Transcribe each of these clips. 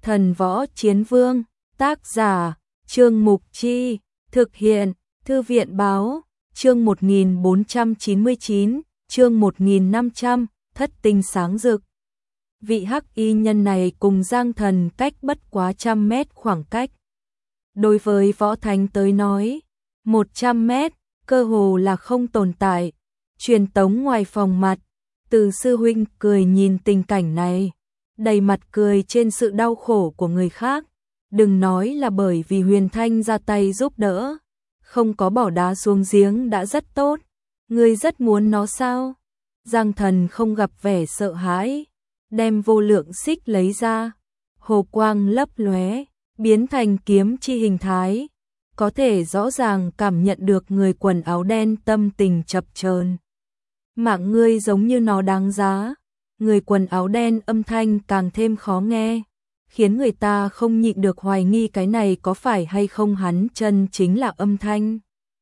Thần Võ Chiến Vương, tác giả, Trương Mục Chi, thực hiện, Thư viện Báo, chương 1499, chương 1500, thất tinh sáng rực. Vị hắc y nhân này cùng Giang Thần cách bất quá 100 mét khoảng cách. Đối với Võ Thánh tới nói, 100 mét, cơ hồ là không tồn tại. Truyền tống ngoài phòng mặt, Từ sư huynh cười nhìn tình cảnh này, đầy mặt cười trên sự đau khổ của người khác. Đừng nói là bởi vì Huyền Thanh ra tay giúp đỡ, không có bỏ đá xuống giếng đã rất tốt. Ngươi rất muốn nó sao? Giang Thần không gặp vẻ sợ hãi, đem vô lượng xích lấy ra, hồ quang lấp lóe, biến thành kiếm chi hình thái. Có thể rõ ràng cảm nhận được người quần áo đen tâm tình chập chờn. Mạng ngươi giống như nó đáng giá. Người quần áo đen âm thanh càng thêm khó nghe, khiến người ta không nhịn được hoài nghi cái này có phải hay không hắn chân chính là âm thanh.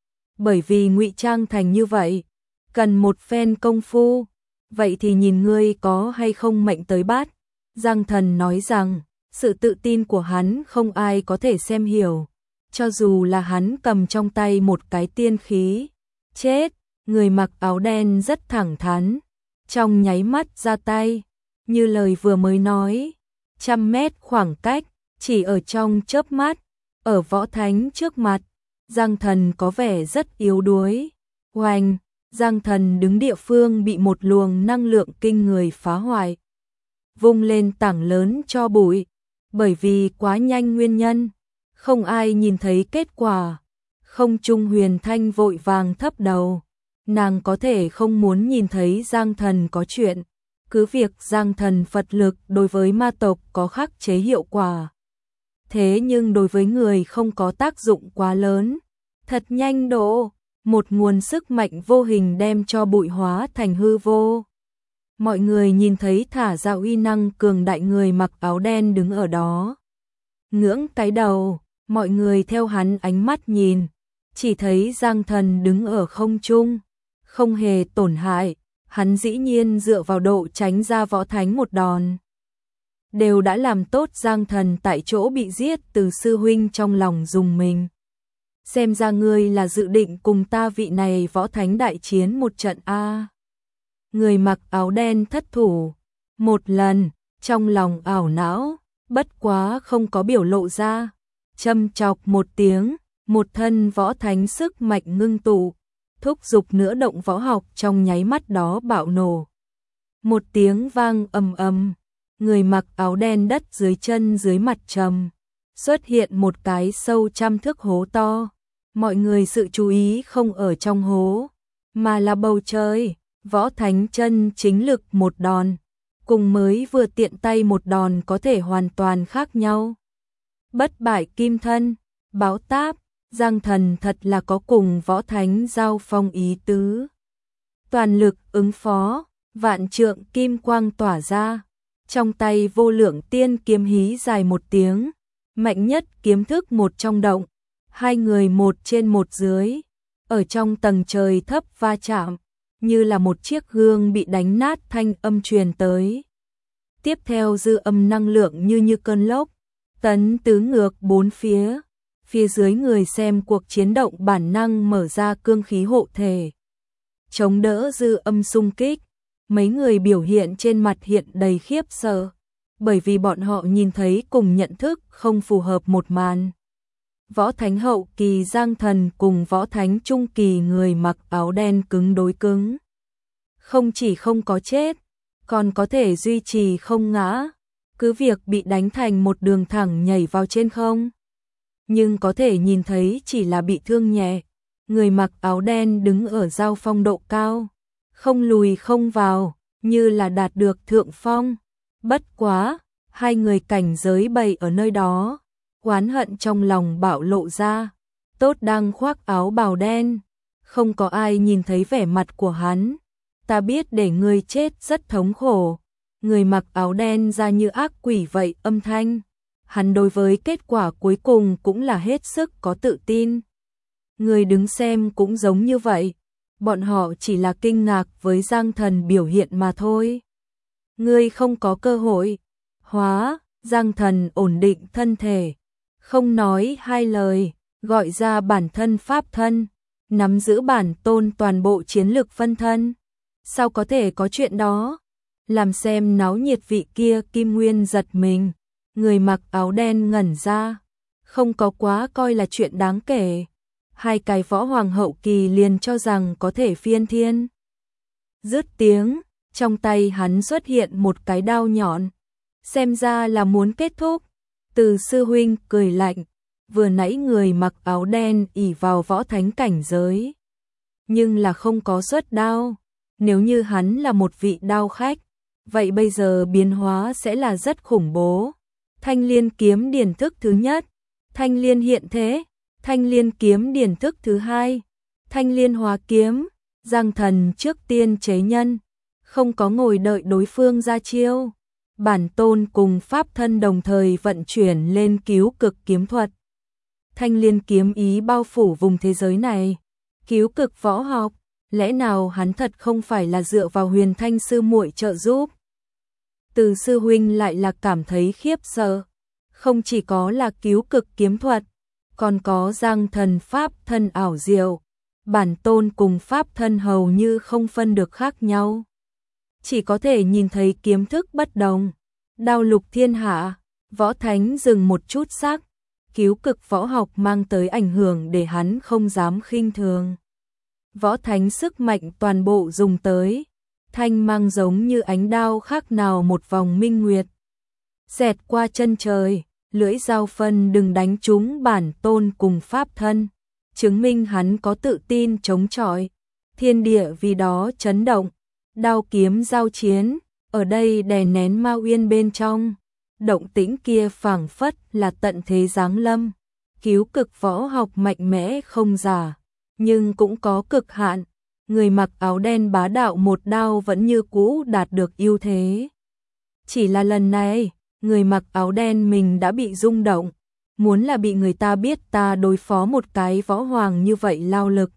Bởi vì ngụy trang thành như vậy, cần một phen công phu, vậy thì nhìn ngươi có hay không mệnh tới bát. Giang Thần nói rằng, sự tự tin của hắn không ai có thể xem hiểu, cho dù là hắn cầm trong tay một cái tiên khí. Chết, người mặc áo đen rất thẳng thắn, trong nháy mắt ra tay, như lời vừa mới nói, 100 mét khoảng cách, chỉ ở trong chớp mắt, ở Võ Thánh trước mặt, Giang Thần có vẻ rất yếu đuối. Oanh, Giang Thần đứng địa phương bị một luồng năng lượng kinh người phá hoại, vung lên tảng lớn cho bụi, bởi vì quá nhanh nguyên nhân, không ai nhìn thấy kết quả. Không trung Huyền Thanh vội vàng thấp đầu, nàng có thể không muốn nhìn thấy Giang Thần có chuyện, cứ việc Giang Thần Phật lực đối với ma tộc có khắc chế hiệu quả. Thế nhưng đối với người không có tác dụng quá lớn, thật nhanh độ, một nguồn sức mạnh vô hình đem cho bụi hóa thành hư vô. Mọi người nhìn thấy thả ra uy năng cường đại người mặc áo đen đứng ở đó. Ngưỡng cái đầu, mọi người theo hắn ánh mắt nhìn, chỉ thấy Giang Thần đứng ở không trung, không hề tổn hại, hắn dĩ nhiên dựa vào độ tránh ra Võ Thánh một đòn. Đều đã làm tốt. Giang Thần tại chỗ bị giết. Từ sư huynh trong lòng dùng mình. Xem ra ngươi là dự định cùng ta vị này Võ Thánh đại chiến một trận a. Người mặc áo đen thất thủ một lần, trong lòng ảo não, bất quá không có biểu lộ ra. Châm chọc một tiếng, một thân Võ Thánh sức mạnh ngưng tụ, thúc giục nữa động võ học trong nháy mắt đó bạo nổ. Một tiếng vang ầm ầm, người mặc áo đen đất dưới chân dưới mặt trầm, xuất hiện một cái sâu 100 thước hố to. Mọi người sự chú ý không ở trong hố, mà là bầu trời. Võ Thánh chân chính lực một đòn, cùng mới vừa tiện tay một đòn có thể hoàn toàn khác nhau. Bất bại kim thân, báo táp. Giang Thần thật là có cùng Võ Thánh giao phong ý tứ. Toàn lực ứng phó, vạn trượng kim quang tỏa ra, trong tay vô lượng tiên kiếm hí dài một tiếng, mạnh nhất kiếm thức một trong động, hai người một trên một dưới, ở trong tầng trời thấp va chạm, như là một chiếc gương bị đánh nát thanh âm truyền tới. Tiếp theo dư âm năng lượng như cơn lốc, tấn tứ ngược bốn phía. Phía dưới người xem cuộc chiến động bản năng mở ra cương khí hộ thể, chống đỡ dư âm xung kích. Mấy người biểu hiện trên mặt hiện đầy khiếp sợ, bởi vì bọn họ nhìn thấy cùng nhận thức không phù hợp một màn. Võ Thánh hậu kỳ Giang Thần cùng Võ Thánh trung kỳ người mặc áo đen cứng đối cứng. Không chỉ không có chết, còn có thể duy trì không ngã, cứ việc bị đánh thành một đường thẳng nhảy vào trên không. Nhưng có thể nhìn thấy chỉ là bị thương nhẹ. Người mặc áo đen đứng ở giao phong độ cao, không lùi không vào, như là đạt được thượng phong. Bất quá, hai người cảnh giới bày ở nơi đó, oán hận trong lòng bạo lộ ra. Tốt đang khoác áo bào đen, không có ai nhìn thấy vẻ mặt của hắn. Ta biết để ngươi chết rất thống khổ. Người mặc áo đen ra như ác quỷ vậy âm thanh. Hắn đối với kết quả cuối cùng cũng là hết sức có tự tin. Người đứng xem cũng giống như vậy, bọn họ chỉ là kinh ngạc với Giang Thần biểu hiện mà thôi. Ngươi không có cơ hội. Hóa, Giang Thần ổn định thân thể, không nói hai lời, gọi ra bản thân pháp thân, nắm giữ bản tôn toàn bộ chiến lực phân thân. Sao có thể có chuyện đó? Làm xem náo nhiệt vị kia Kim Nguyên giật mình, người mặc áo đen ngẩn ra, không có quá coi là chuyện đáng kể. Hai cái võ hoàng hậu kỳ liền cho rằng có thể phiên thiên. Dứt tiếng, trong tay hắn xuất hiện một cái đao nhọn, xem ra là muốn kết thúc. Từ sư huynh cười lạnh, vừa nãy người mặc áo đen ỷ vào võ thánh cảnh giới, nhưng là không có xuất đao. Nếu như hắn là một vị đao khách, vậy bây giờ biến hóa sẽ là rất khủng bố. Thanh Liên kiếm điển thức thứ nhất, Thanh Liên hiện thế, Thanh Liên kiếm điển thức thứ hai, Thanh Liên hóa kiếm. Giang Thần trước tiên chế nhân, không có ngồi đợi đối phương ra chiêu. Bản tôn cùng pháp thân đồng thời vận chuyển lên cứu cực kiếm thuật. Thanh Liên kiếm ý bao phủ vùng thế giới này. Cứu cực võ học, lẽ nào hắn thật không phải là dựa vào Huyền Thanh sư muội trợ giúp? Từ sư huynh lại là cảm thấy khiếp sợ. Không chỉ có là cứu cực kiếm thuật, còn có Giang Thần pháp thân ảo diệu. Bản tôn cùng pháp thân hầu như không phân được khác nhau. Chỉ có thể nhìn thấy kiếm thức bất đồng. Đao lục thiên hạ, võ thánh dừng một chút sắc. Cứu cực võ học mang tới ảnh hưởng để hắn không dám khinh thường. Võ thánh sức mạnh toàn bộ dùng tới. Thanh mang giống như ánh đao khác nào một vòng minh nguyệt. Xẹt qua chân trời, lưỡi dao phân đừng đánh trúng bản tôn cùng pháp thân. Chứng minh hắn có tự tin chống chọi. Thiên địa vì đó chấn động. Đao kiếm giao chiến, ở đây đè nén ma uyên bên trong. Động tĩnh kia phảng phất là tận thế giáng lâm. Cứu cực võ học mạnh mẽ không giả, nhưng cũng có cực hạn. Người mặc áo đen bá đạo một đao vẫn như cũ đạt được ưu thế. Chỉ là lần này, người mặc áo đen mình đã bị rung động. Muốn là bị người ta biết ta đối phó một cái võ hoàng như vậy lao lực,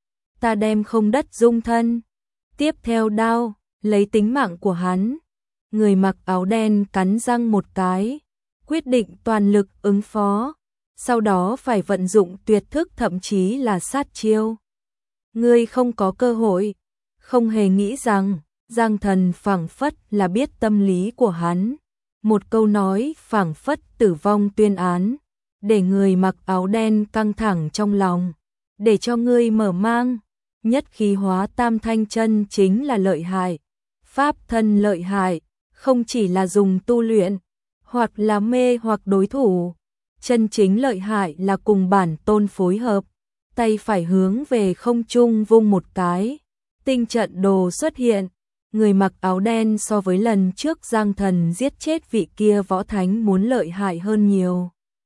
ta đem không đất dung thân. Tiếp theo đao, lấy tính mạng của hắn. Người mặc áo đen cắn răng một cái, quyết định toàn lực ứng phó, sau đó phải vận dụng tuyệt thức thậm chí là sát chiêu. Ngươi không có cơ hội. Không hề nghĩ rằng Giang Thần phảng phất là biết tâm lý của hắn. Một câu nói phảng phất tử vong tuyên án, để người mặc áo đen căng thẳng trong lòng. Để cho ngươi mở mang, nhất khí hóa tam thanh chân chính là lợi hại. Pháp thân lợi hại, không chỉ là dùng tu luyện, hoặc là mê hoặc đối thủ. Chân chính lợi hại là cùng bản tôn phối hợp. Tay phải hướng về không trung vung một cái, tinh trận đồ xuất hiện. Người mặc áo đen so với lần trước Giang Thần giết chết vị kia võ thánh muốn lợi hại hơn nhiều.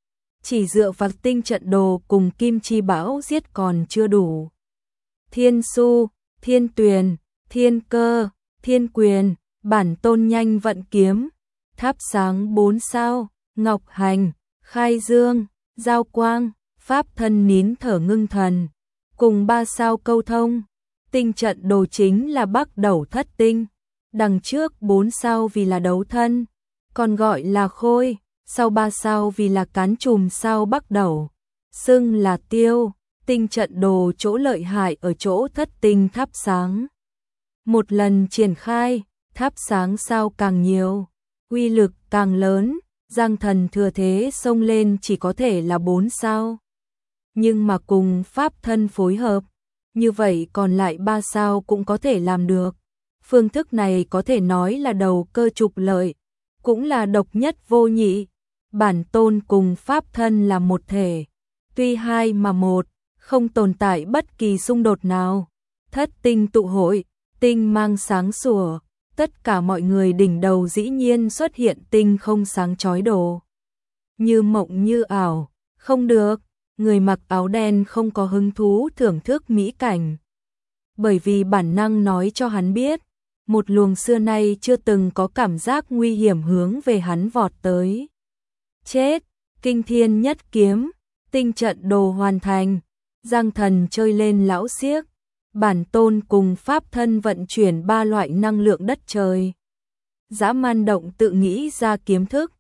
Chỉ dựa vào tinh trận đồ cùng kim chi bão giết còn chưa đủ. Thiên su, thiên tuyền, thiên cơ, thiên quyền, bản tôn nhanh vận kiếm. Thắp sáng 4 sao, ngọc hành, khai dương, giao quang, pháp thân nín thở ngưng thần. Cùng 3 sao câu thông. Tinh trận đồ chính là Bắc Đẩu Thất Tinh. Đằng trước 4 sao vì là đấu thân, còn gọi là khôi. Sau 3 sao vì là cán trùm sao Bắc Đẩu, xưng là tiêu. Tinh trận đồ chỗ lợi hại ở chỗ thất tinh thắp sáng. Một lần triển khai, thắp sáng sao càng nhiều, uy lực càng lớn. Giang Thần thừa thế xông lên chỉ có thể là 4 sao. Nhưng mà cùng pháp thân phối hợp, như vậy còn lại 3 sao cũng có thể làm được. Phương thức này có thể nói là đầu cơ trục lợi, cũng là độc nhất vô nhị. Bản tôn cùng pháp thân là một thể, tuy hai mà một, không tồn tại bất kỳ xung đột nào. Thất tinh tụ hội, tinh mang sáng sủa, tất cả mọi người đỉnh đầu dĩ nhiên xuất hiện tinh không sáng chói đồ. Như mộng như ảo, không được, người mặc áo đen không có hứng thú thưởng thức mỹ cảnh. Bởi vì bản năng nói cho hắn biết, một luồng xưa nay chưa từng có cảm giác nguy hiểm hướng về hắn vọt tới. Chết, kinh thiên nhất kiếm, tinh trận đồ hoàn thành. Giang Thần chơi lên lão xiếc, bản tôn cùng pháp thân vận chuyển 3 loại năng lượng đất trời. Dã man động tự nghĩ ra kiếm thức,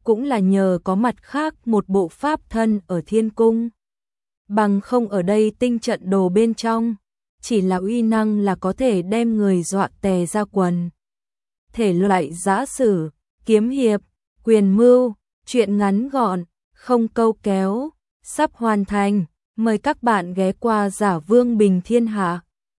cũng là nhờ có mặt khác một bộ pháp thân ở thiên cung. Bằng không ở đây tinh trận đồ bên trong, chỉ là uy năng là có thể đem người dọa tè ra quần. Thể loại giã sử, kiếm hiệp, quyền mưu, truyện ngắn gọn, không câu kéo, sắp hoàn thành. Mời các bạn ghé qua Giả Vương Bình Thiên Hạ.